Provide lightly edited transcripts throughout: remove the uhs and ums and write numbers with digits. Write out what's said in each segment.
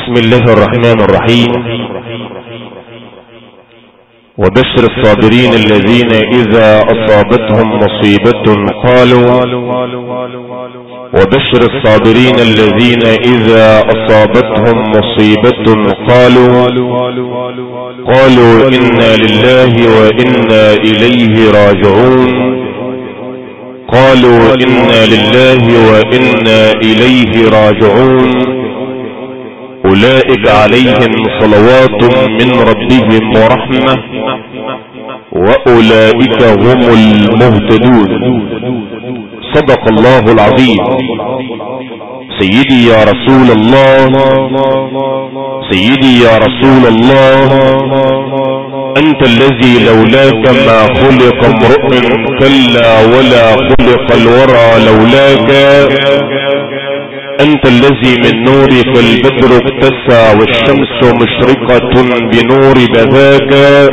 بسم الله الرحمن الرحيم. وبشر الصابرين الذين إذا أصابتهم مصيبة قالوا وبشر الصابرين الذين إذا أصابتهم مصيبة قالوا إنا لله وإنا إليه راجعون. قالوا إنا لله وإنا إليه راجعون. أولئك عليهم صلوات من ربهم ورحمة وأولئك هم المهتدون. صدق الله العظيم. سيدي يا رسول الله، سيدي يا رسول الله، أنت الذي لولاك ما خلق امرؤ كلا ولا خلق الورى لولاك. أنت الذي من نورك البدر اكتسى والشمس مشرقة بنور بذاك.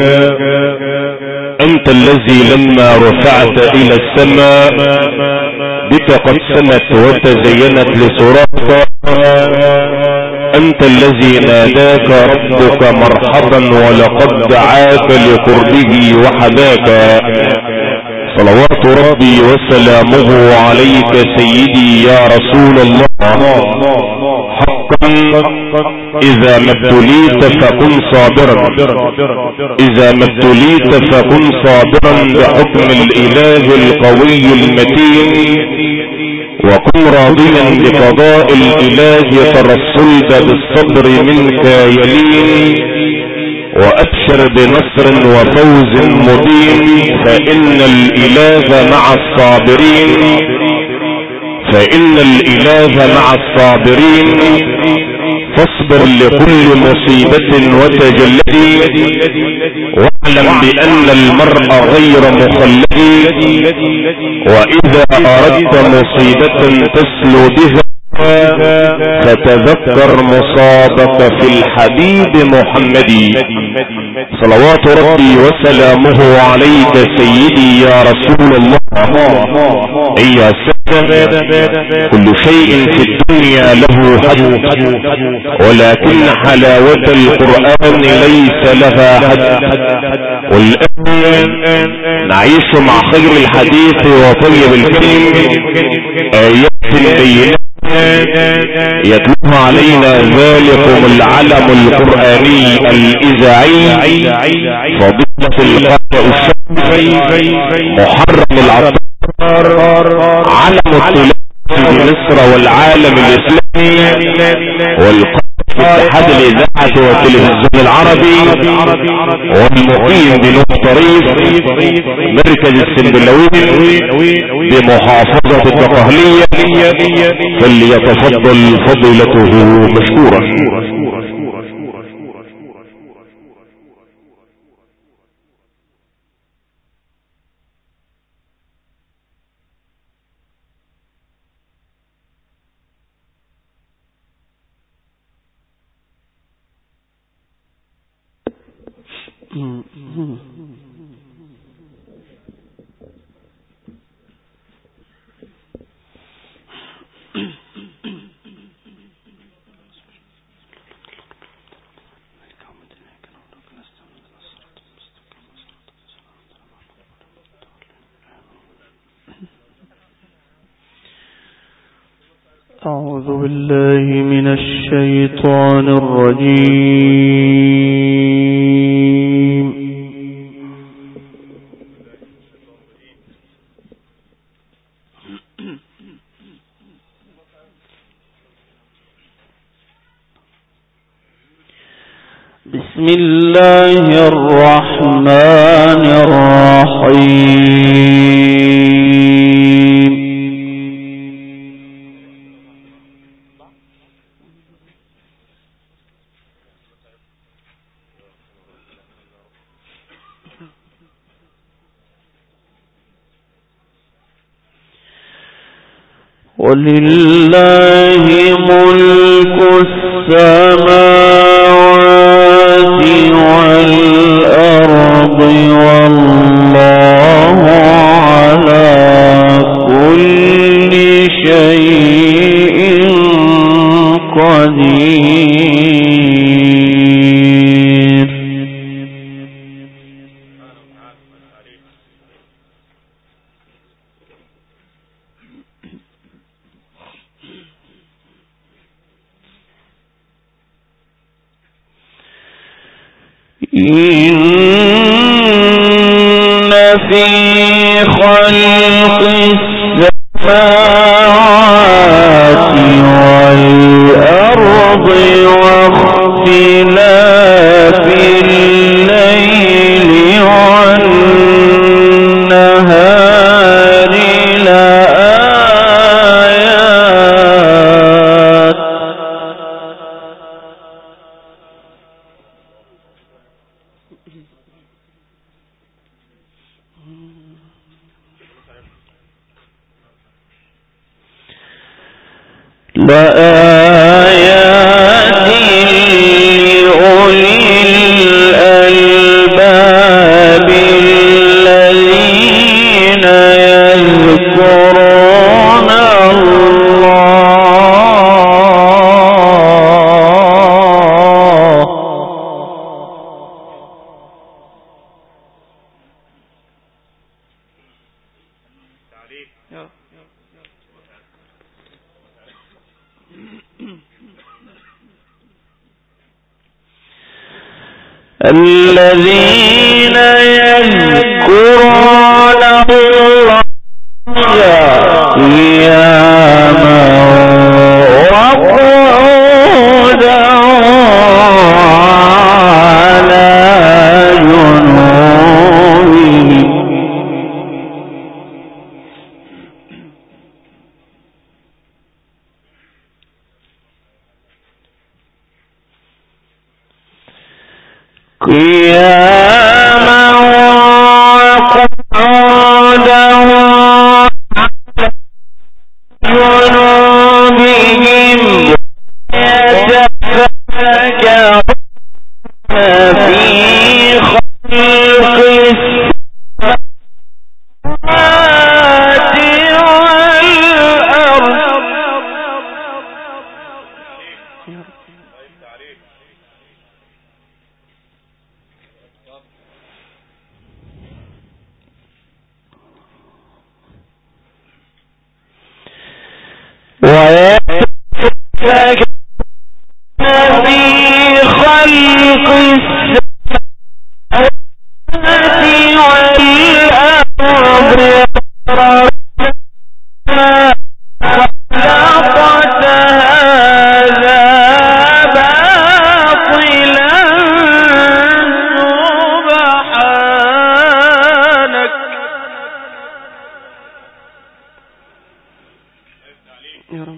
أنت الذي لما رفعت إلى السماء بك قد سمت وتزينت لسراك. أنت الذي ناداك ربك مرحبا ولقد دعاك لقربه وحداك. صلوات ربي وسلامه عليك سيدي يا رسول الله. حقا إذا ما ابتليت فكن صابرا، إذا ما ابتليت فكن صابرا بحكم الإله القوي المتين، وكن راضيا بقضاء الإله ترى الصلب بالصبر منك يلين. وأبشر بنصر وفوز مبين، فإن الإله مع الصابرين، فإن الإله مع الصابرين. فاصبر لكل مصيبة وتجلدي، واعلم بأن المرء غير مخلد. وإذا أردت مصيبة تسلو بها فتذكر مصابك في الحبيب محمد. صلوات ربي وسلامه عليك سيدي يا رسول الله. يا سادة، كل شيء في الدنيا له حد، ولكن حلاوة القرآن ليس لها حد. والآن نعيش مع خير الحديث وطيب الكلم آيات بينات يتلوها علينا ذلكم العلم القرآني الإذاعي فضيلة القارئ الشافعي محرم العطار، علم التلاوة في مصر والعالم الإسلامي، والقائد في اتحاد الإذاعة والتلفزيون العربي، والمقيم بنور طريف مركز السنبلاوين بمحافظة الدقهلية، فليتفضل فضيلته مشكورا. أعوذ بالله من الشيطان الرجيم. بسم الله الرحمن الرحيم. ولله ملك السماوات والأرض والله على كل شيء قدير. قدير. إن في خلق السماوات والأرض واختلاف الليل والنهار لآيات لأولي الألباب الذين يذكرون الذين يذكرون الله قياما وقعودا وعلى جنوبهم قياما وقعودا وعلى جنوبهم يتفكرون في خلق السماوات والأرض ويتفكرون في خلق السماوات والأرض ربنا خلقت هذا باطلا سبحانك يا رب.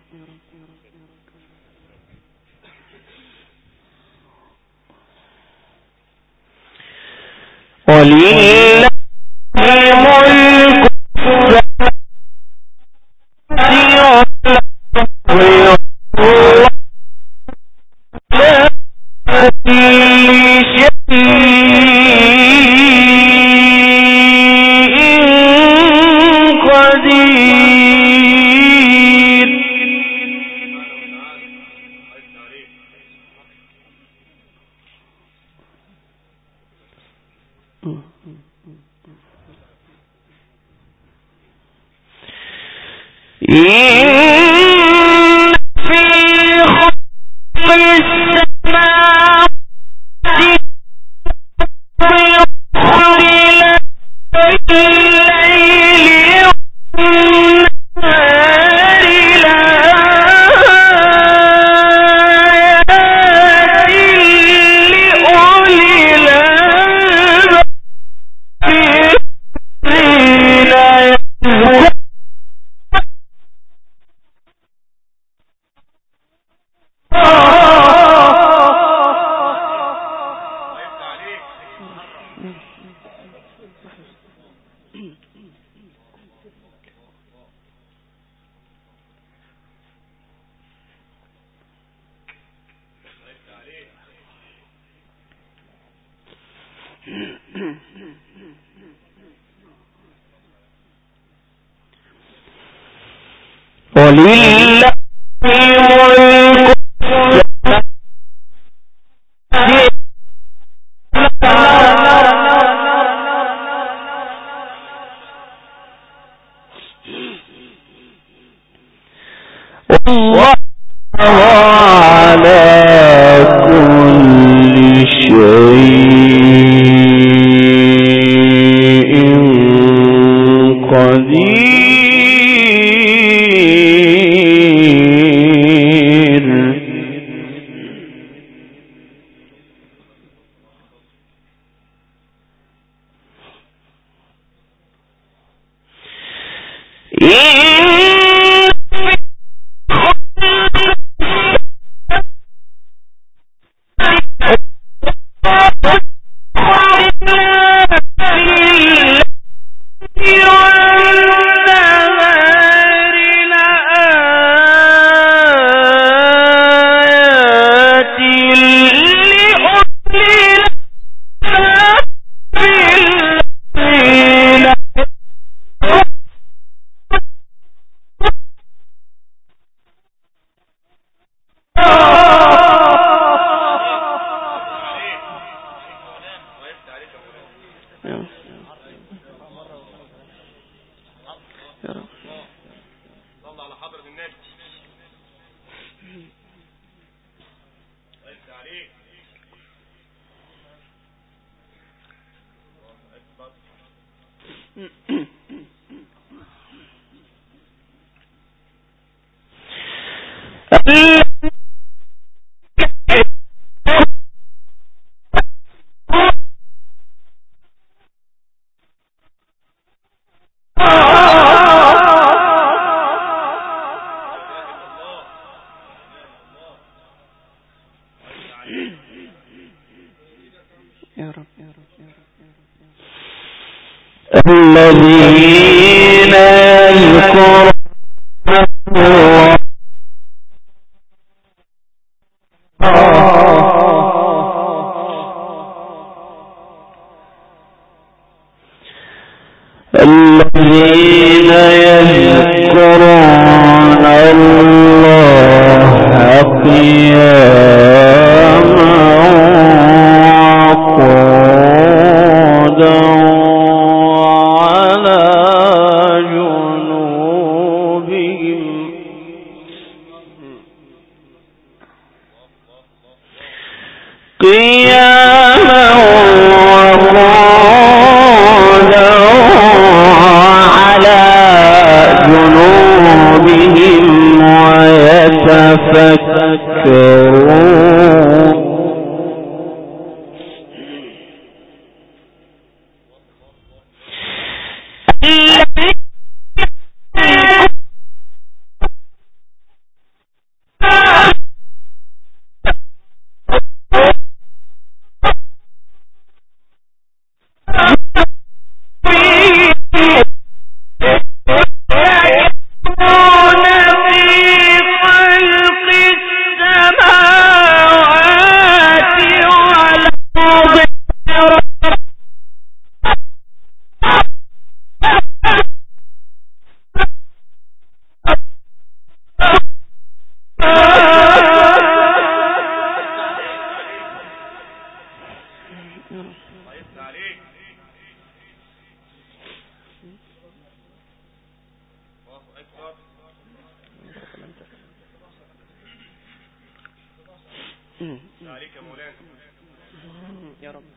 ولله ملك السماوات والأرض على كل شيء قدير. إن في خلق السماوات واختلاف الليل والنهار لآيات لأولي الألباب الذين يذكرون ولله ملك على كل شيء قدير. الذين يذكرون الله قياما وقعودا وعلى جنوبهم قياما وقعودا وعلى جنوبهم ويتفكرون عليك يا مولانا يا رب.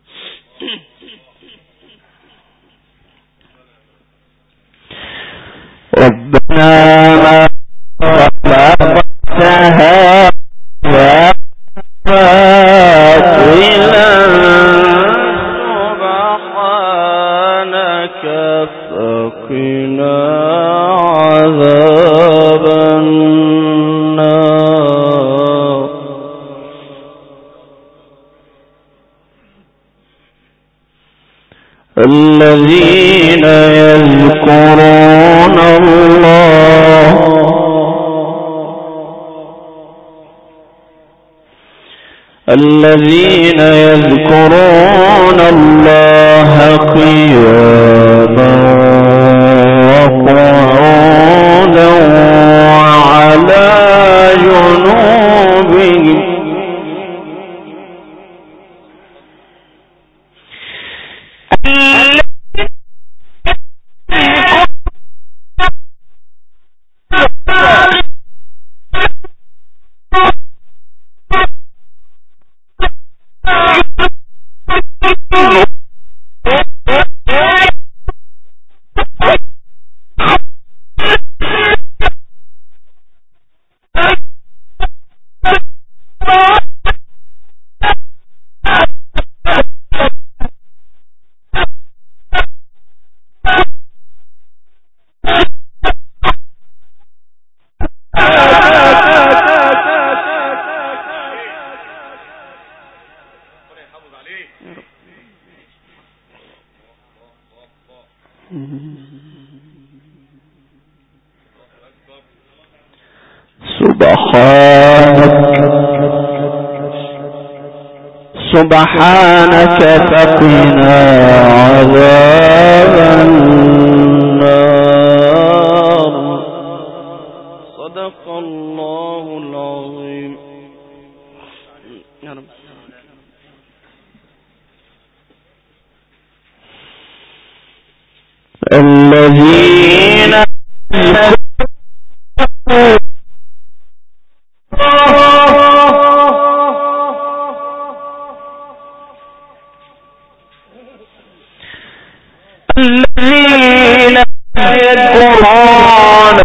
ربنا ما خلقتها باطلا سبحانك فقنا عذاب النار. الذين يذكرون الله قياما وقعودا وعلى جنوبهم سبحانك فقنا عذاب النار. صدق الله العظيم. يا رب. الذين يذكرون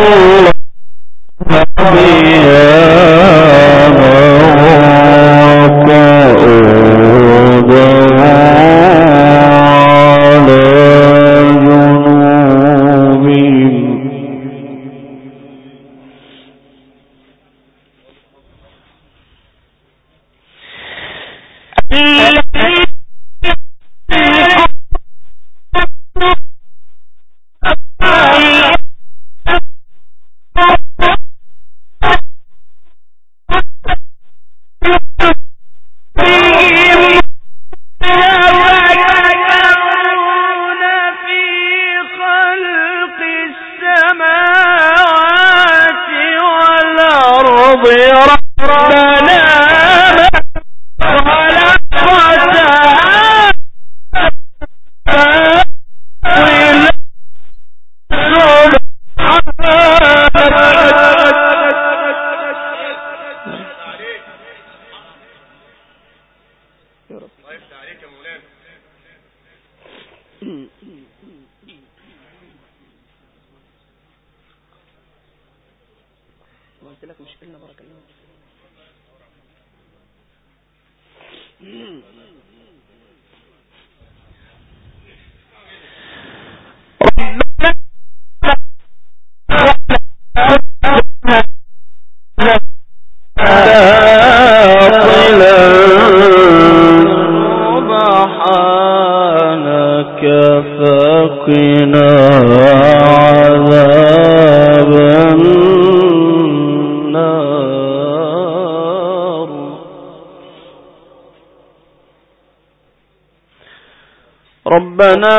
ربنا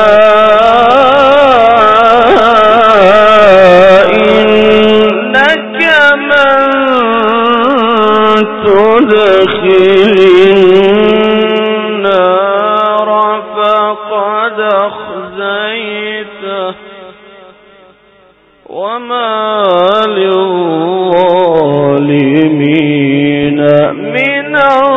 إنك من تدخل النار فقد أخزيته وما للظالمين من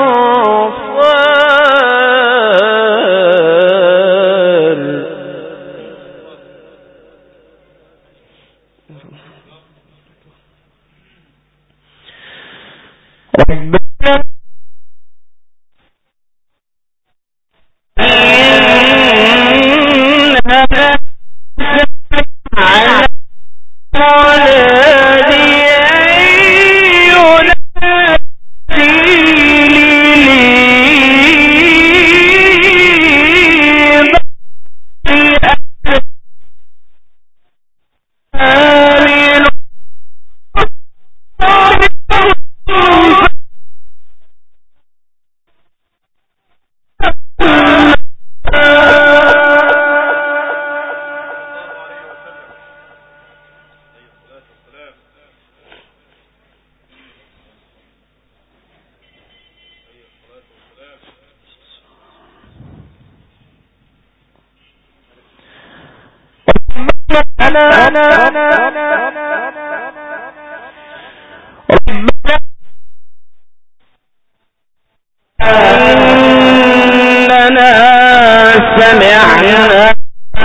إننا سمعنا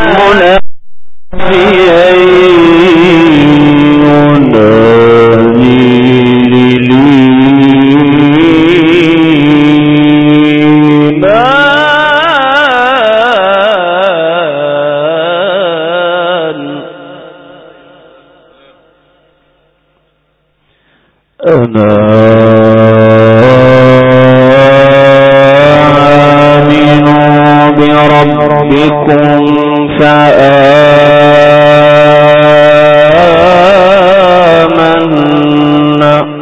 مناديا ينادي للإيمان آمنوا بربكم فآمنا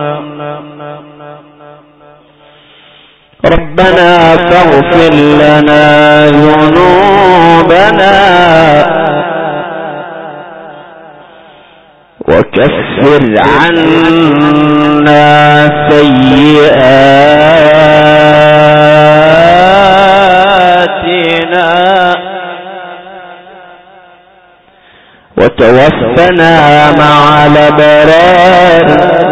ربنا فاغفر لنا ذنوبنا وكفر عنا سيئاتنا وتوفنا مع الأبرار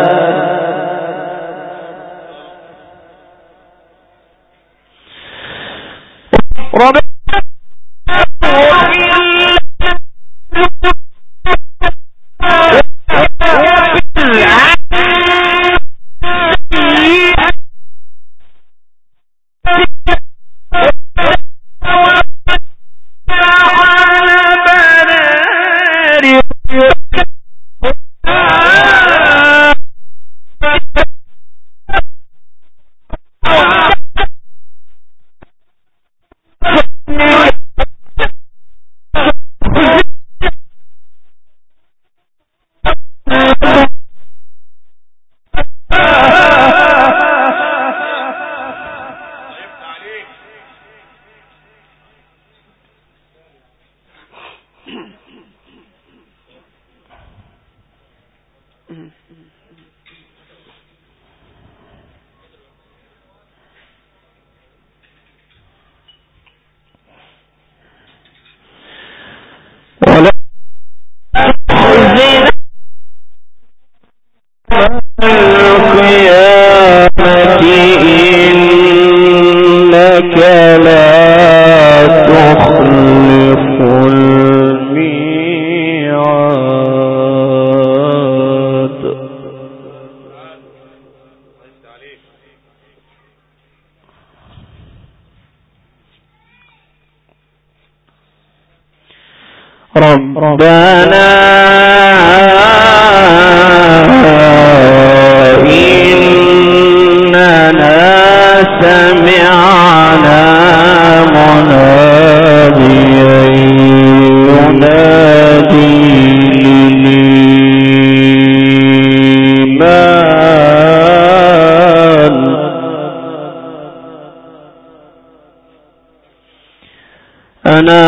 ربنا إننا سمعنا مناديا ينادي للإيمان أنا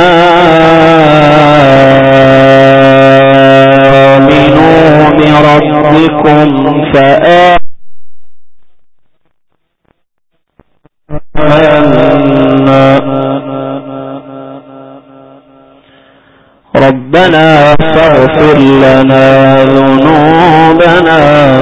ربنا فاغفر لنا ذنوبنا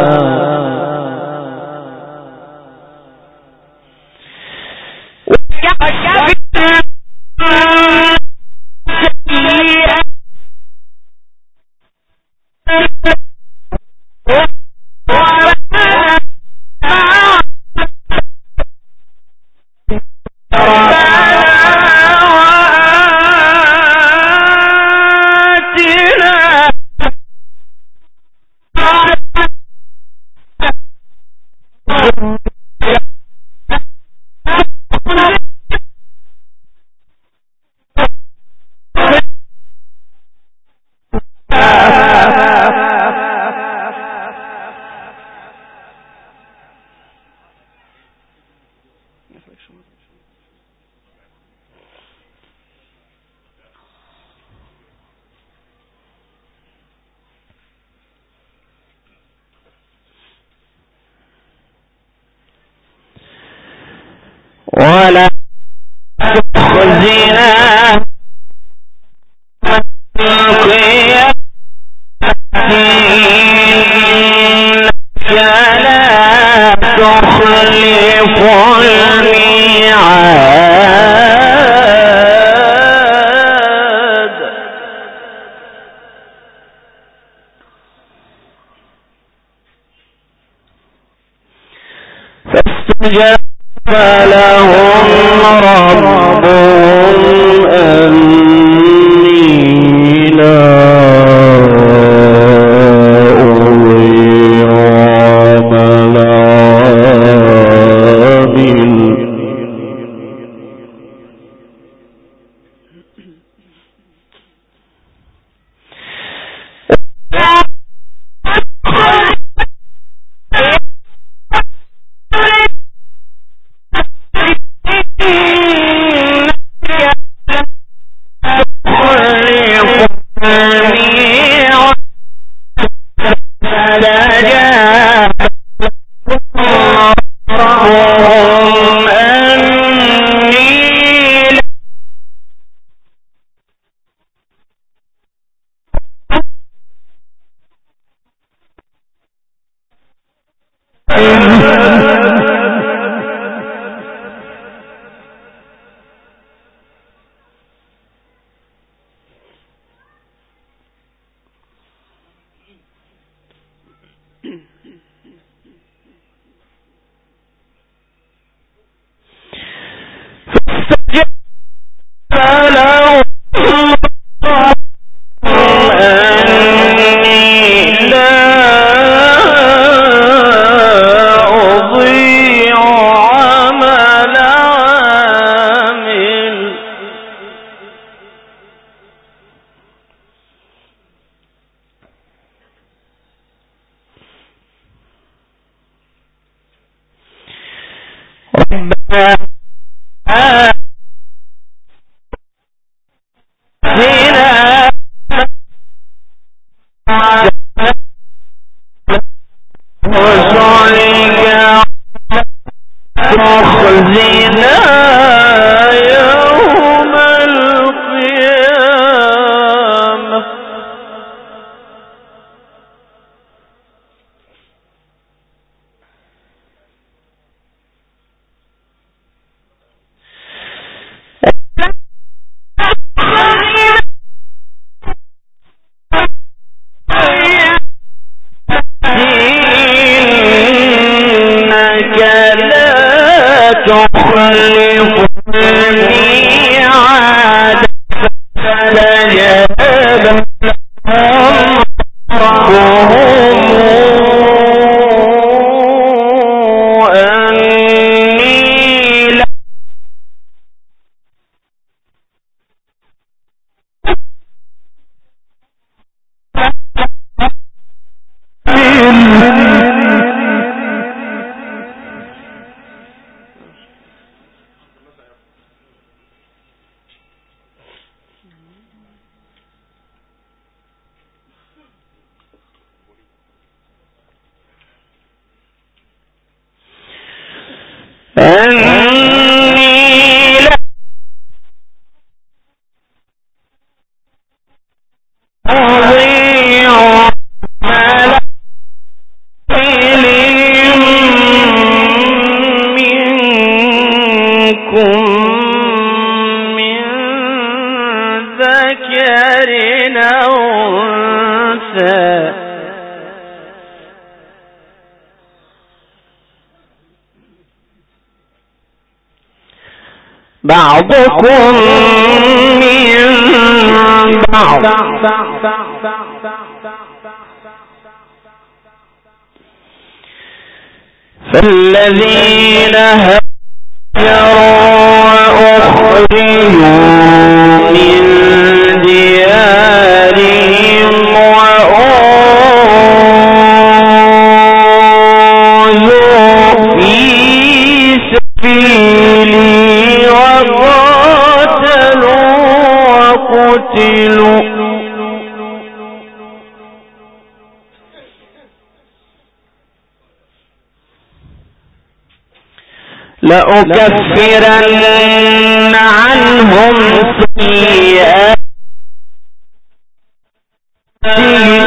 ولا تخزنا إنك لا تخلف الميعاد فاستجاب فلهم ربهم أني لا أضيع عمل عامل بعضكم من بعض فالذين هاجروا وأخرجوا من ديارهم وأوذوا في سبيلي وقاتلوا وقتلوا لأكفرن عنهم سيئاتهم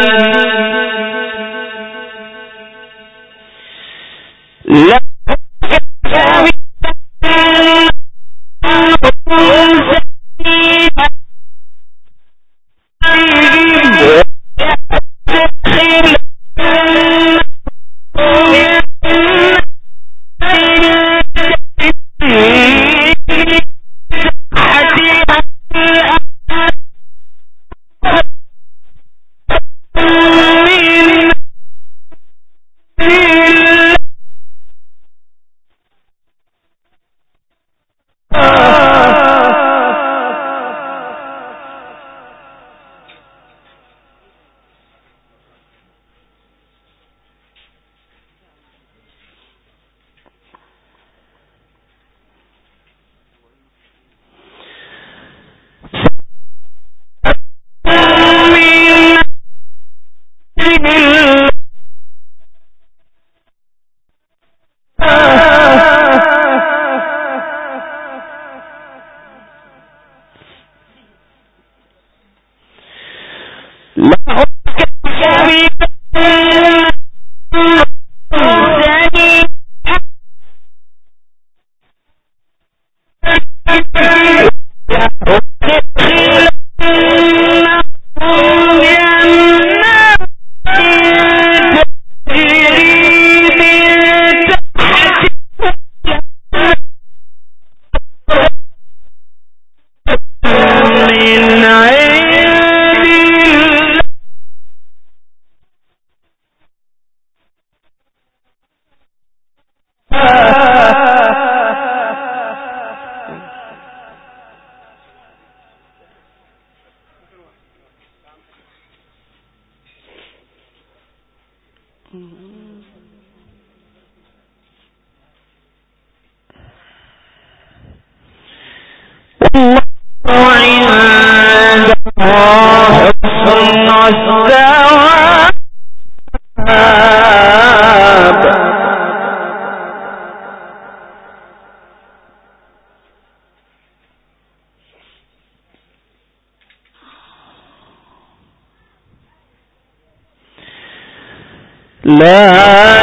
لا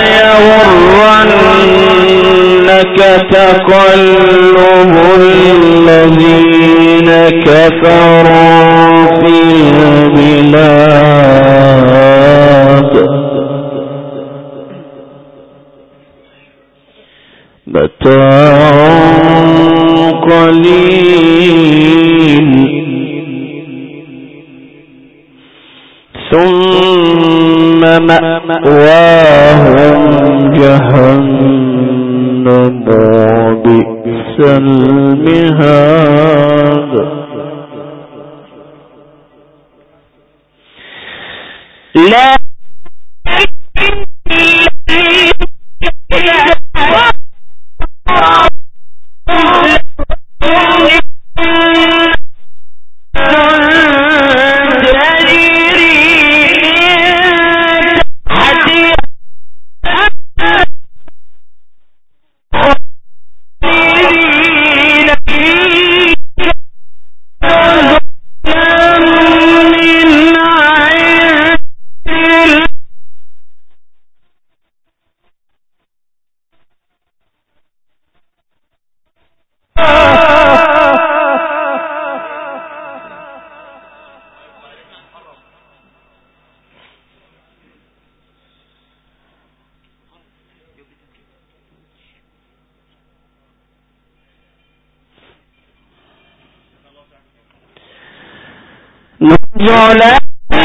يغرنك تقلب الذين كفروا في البلاد متاع قليل ثم مأواهم جهنم وبئس المهاد لا نزلا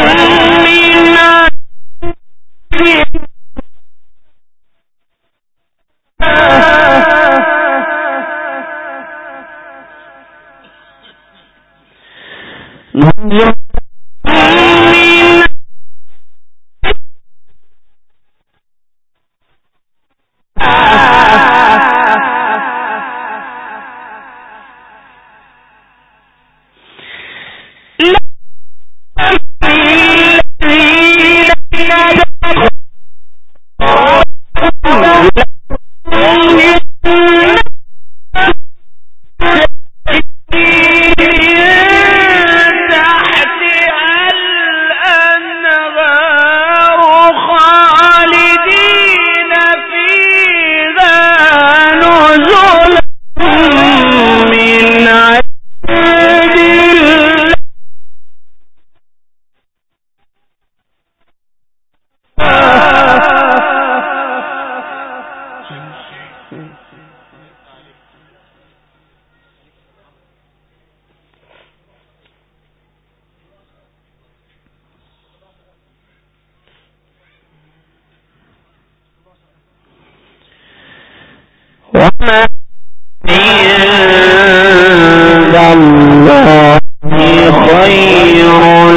وما عند الله خير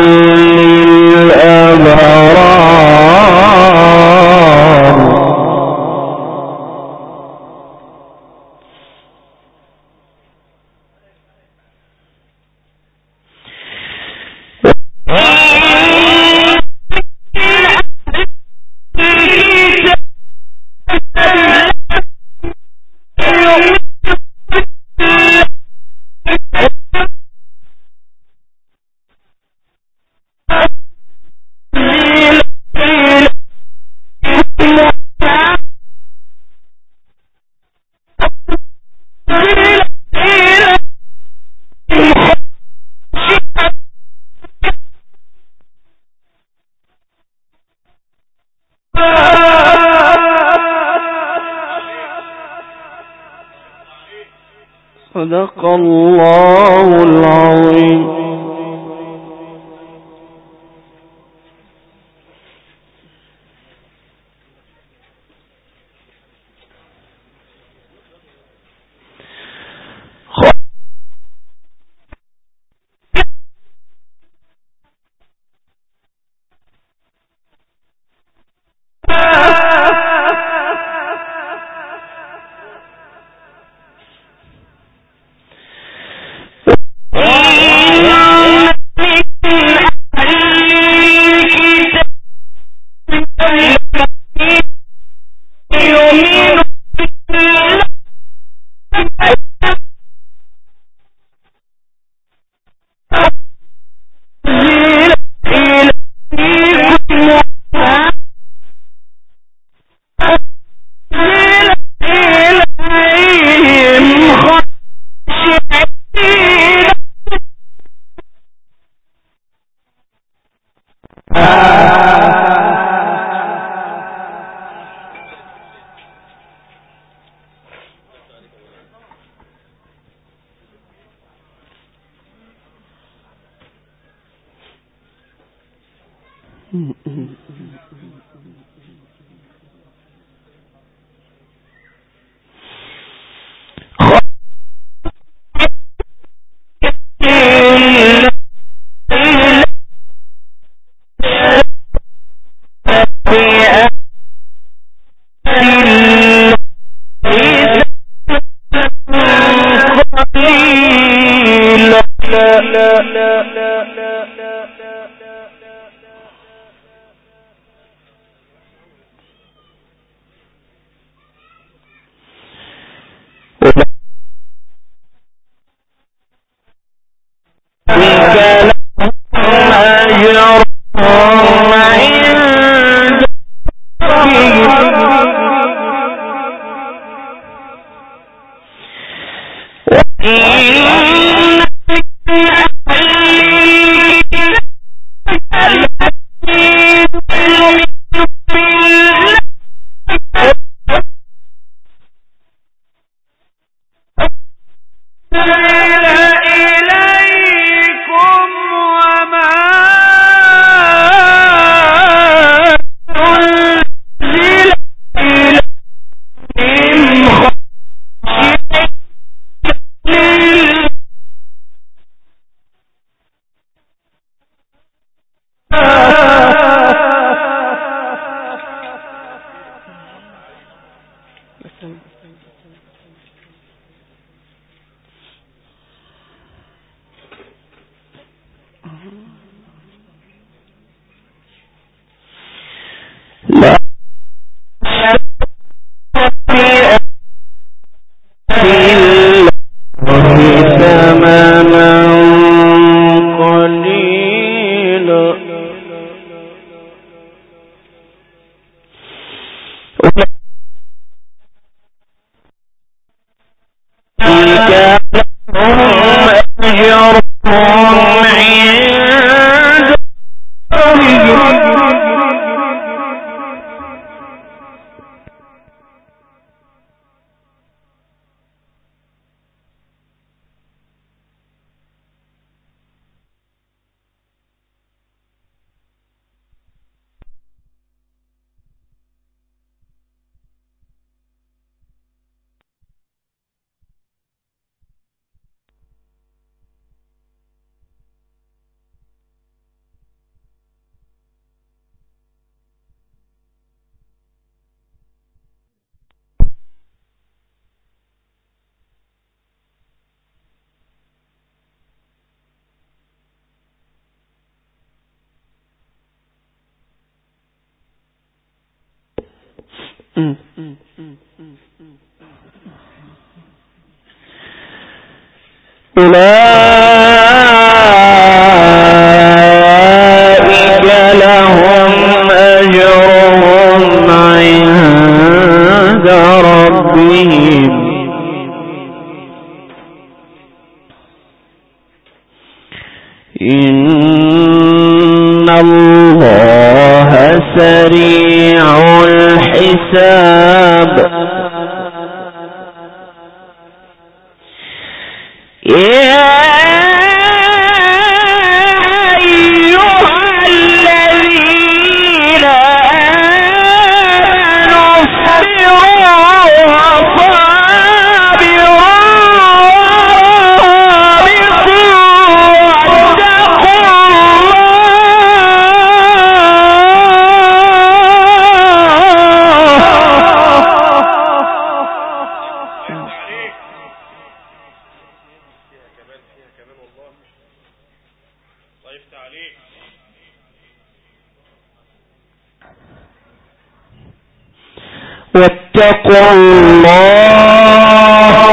للأبرار صدق الله العظيم. أولئك لهم أجرهم عند ربهم إن الله سريع الحساب واتقوا الله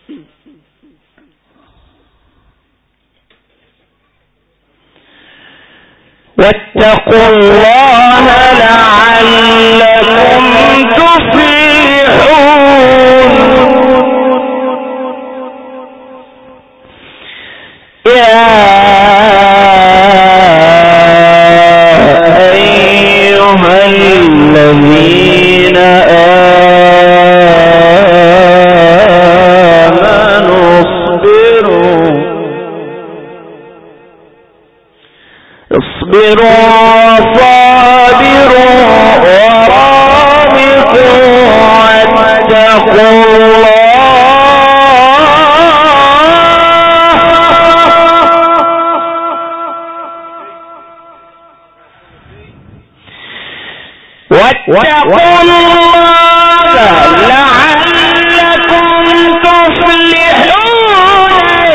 واتقوا الله لعلكم تفلحون. يا أيها الذين آمنوا اصبروا وصابروا ورابطوا واتقوا الله لعلكم تفلحون.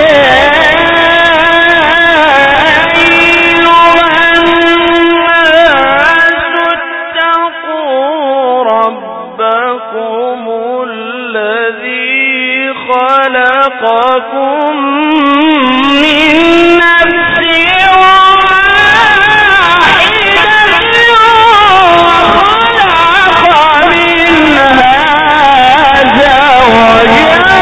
خلقكم من نفس واحدة وخلق منها زوجها.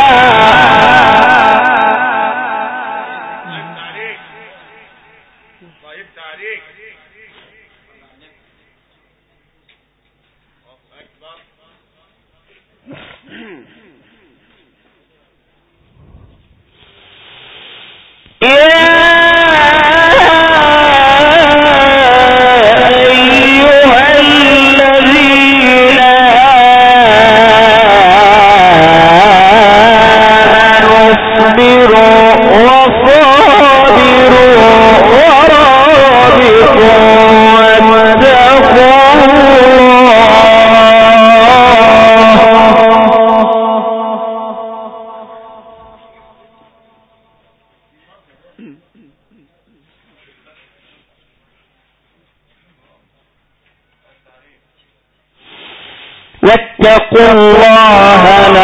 واتقوا الله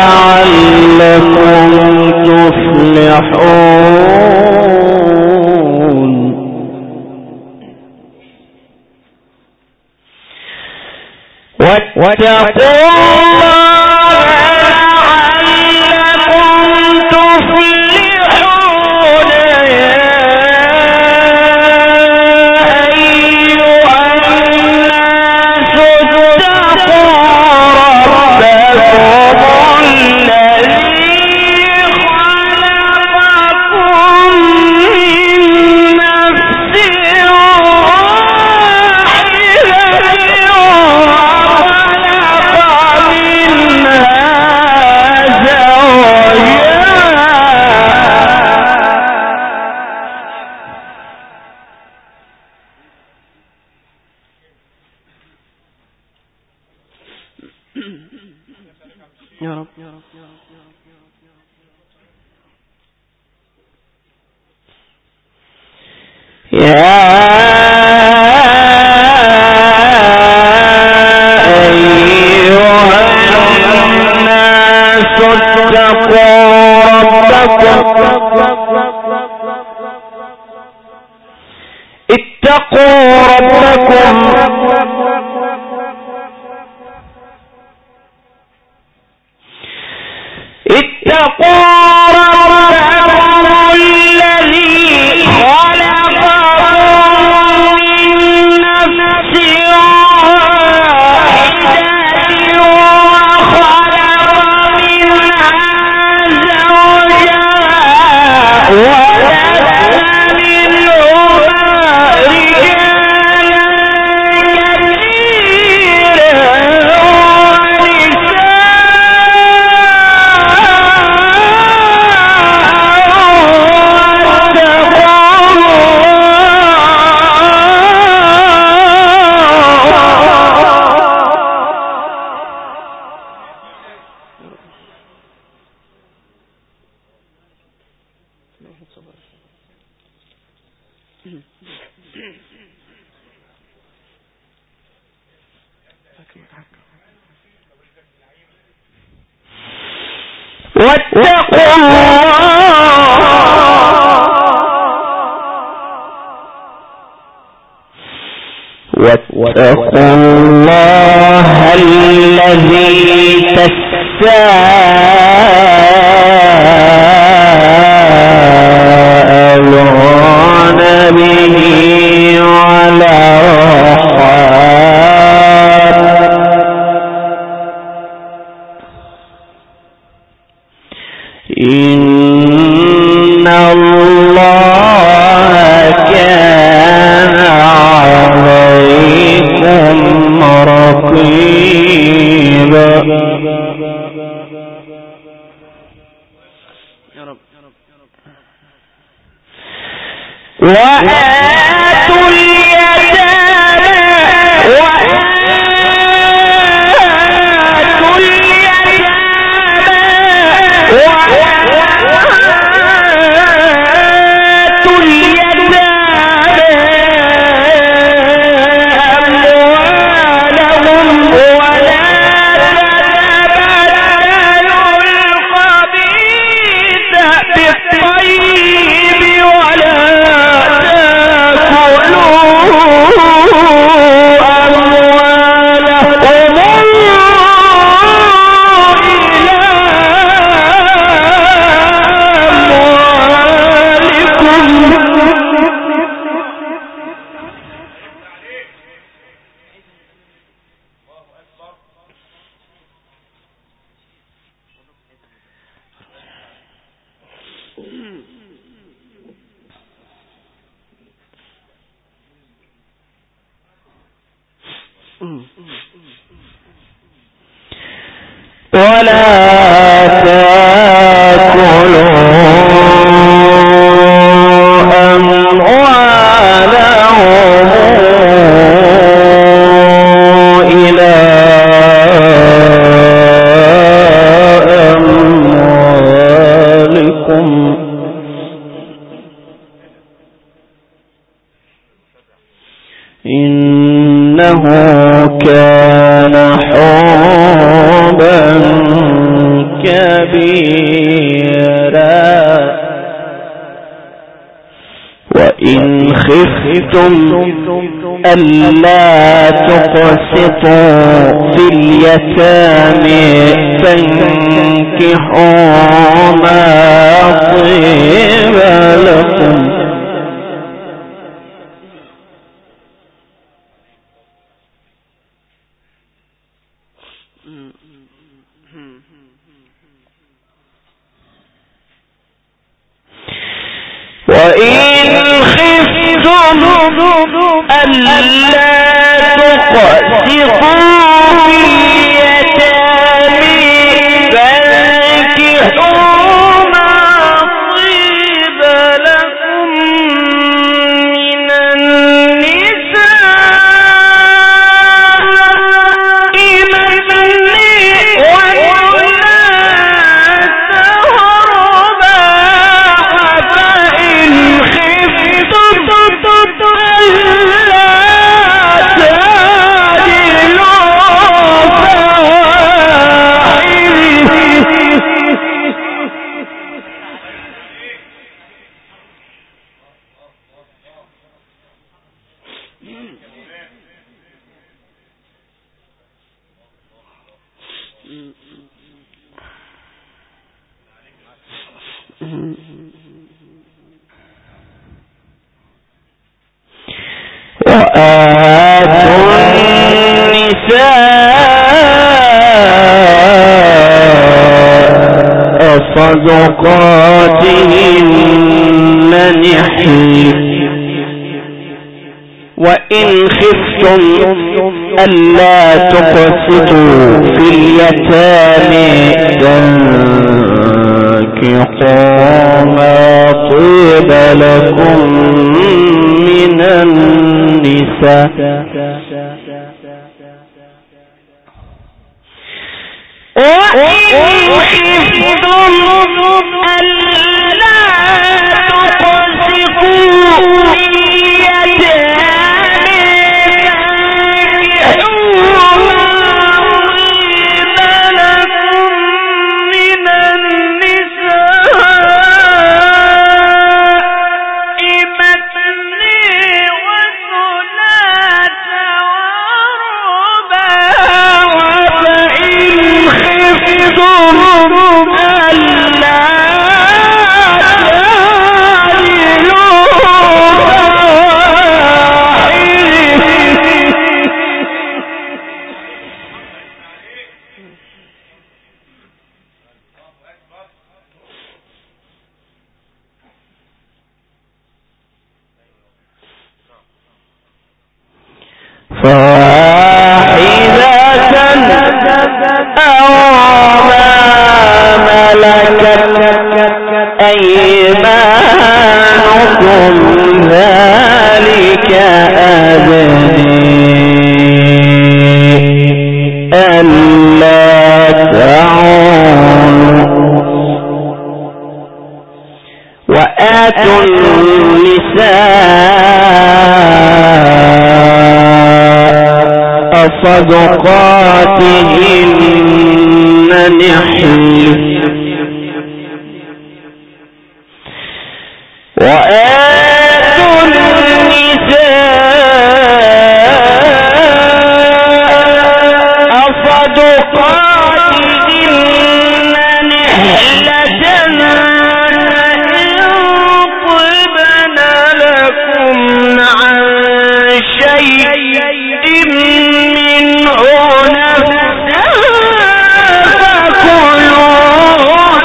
لعلكم تفلحون. واتقوا الله لعلكم تفلحون. يا رب يا أيها الناس اتقوا ربكم الذي خلقكم من نفس واحدة وخلق منها زوجها وبث منهما رجالا واتقوا الله الذي تساءلون به والأرحام إن الله كان عليكم رقيبا. وآتوا اليتامى ولا تأكلوا أموالهم إلى أموالكم إنه كان حوبا كبيرا. وإن خفتم ألا تقسطوا في اليتامى فانكحوا ما طيب لكم وإن خفتم ألا تقسطوا في اليتامى فانكحوا ما طيب لكم من النساء مثني وثلاث ورباع فإن خفتم ألا تعدلوا وآتوا النساء صدقاتهن نحلة وإن خفتم ألا تقسطوا في اليتامى فانكحوا ما طيب لكم من النساء وإن خفتم ألا تقسطوا في اليتامى فانكحوا ما طيب لكم من النساء فواحدة أو ما ملكت أيمانكم ذلك أدني ألا تعولوا وآتوا النساء صدقاتهن نحلة وآتوا النساء صدقاتهن نحلة إن طبن لكم عن شيء منه نفسا فكلوه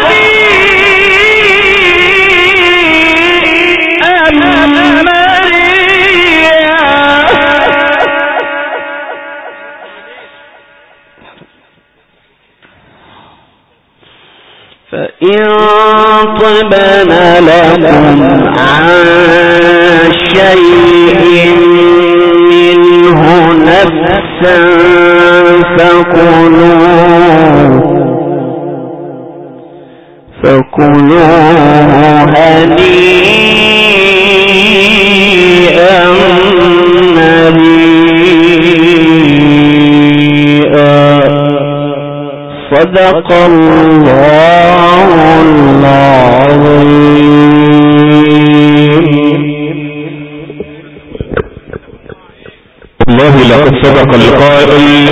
فإن طبن لكم عن شيء منه نفسا فكلوه هنيئا مريئا صدق الله العظيم. الله لقد صدق القائل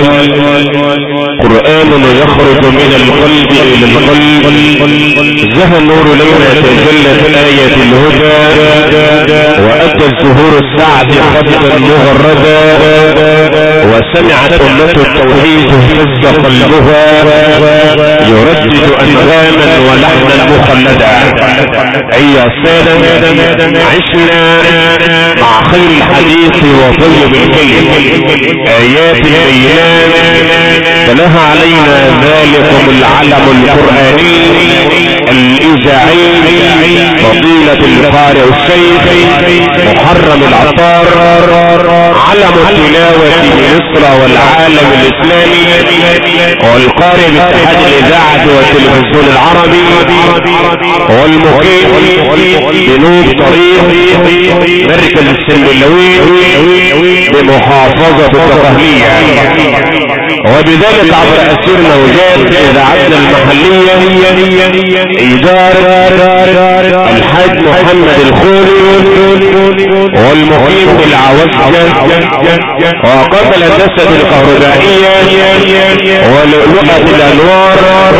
قرآن يخرج من القلب إلى القلب زهى النور لولا تجلت آية الهدى وأتى الزهور السعد خطا مغردا وسمعت أمة التوحيد هز قلبها يردد أنغاما ولحنا مخلدا. أيها السادة عشنا مع خير الحديث وطيب الكلم آيات بينات تلاها علينا ذلكم العلم القرآني الإذاعي فضيلة القارئ الشيخ محرم العطار علم التلاوة بمصر والعالم الإسلامي والقارئ باتحاد الإذاعة والتلفزيون العربي والمقيم بنوب طريق مركز السنبلاوي بمحافظة الدقهلية وبذلك عبر أسير موجات إذاعتنا المحلية إدارة الحاج محمد الخولي والمقيم بالعوزة وقبل الجسد الكهربائية ولؤلؤة الأنوار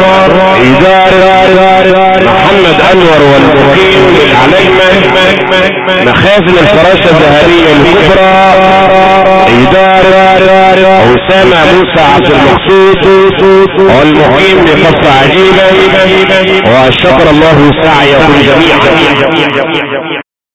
إدارة محمد أنور والمقيم بالعليمة مخازن الفراشة الذهبية الكبرى إدارة أسامة موسى عبد المقصود والمقيم بقصة عجيبة وشكر الله سعيكم جميعا.